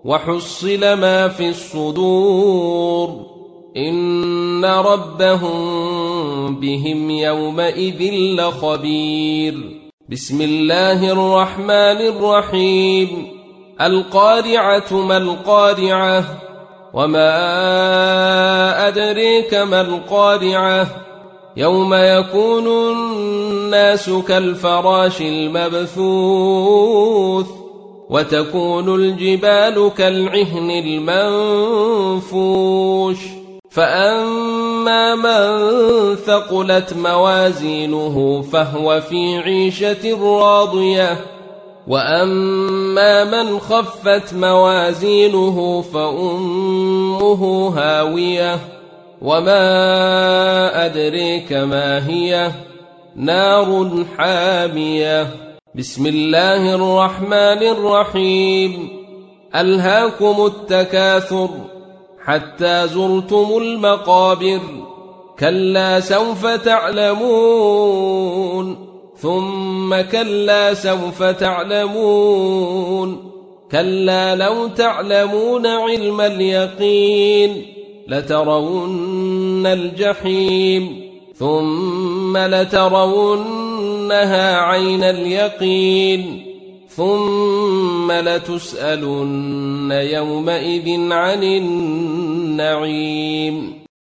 وحصل ما في الصدور إن ربهم بهم يومئذ لخبير. بسم الله الرحمن الرحيم. القارعة ما القارعة وما أدريك ما القارعة يوم يكون الناس كالفراش المبثوث وتكون الجبال كالعهن المنفوش فأما من ثقلت موازينه فهو في عيشة راضية وأما من خفت موازينه فأمه هاوية وما أدريك ما هي نار حامية. بسم الله الرحمن الرحيم. ألهاكم التكاثر حتى زرتم المقابر كلا سوف تعلمون ثم كلا سوف تعلمون كلا لو تعلمون علم اليقين لترون الجحيم ثم لترونها عين اليقين ثم لتسألن يومئذ عن النعيم.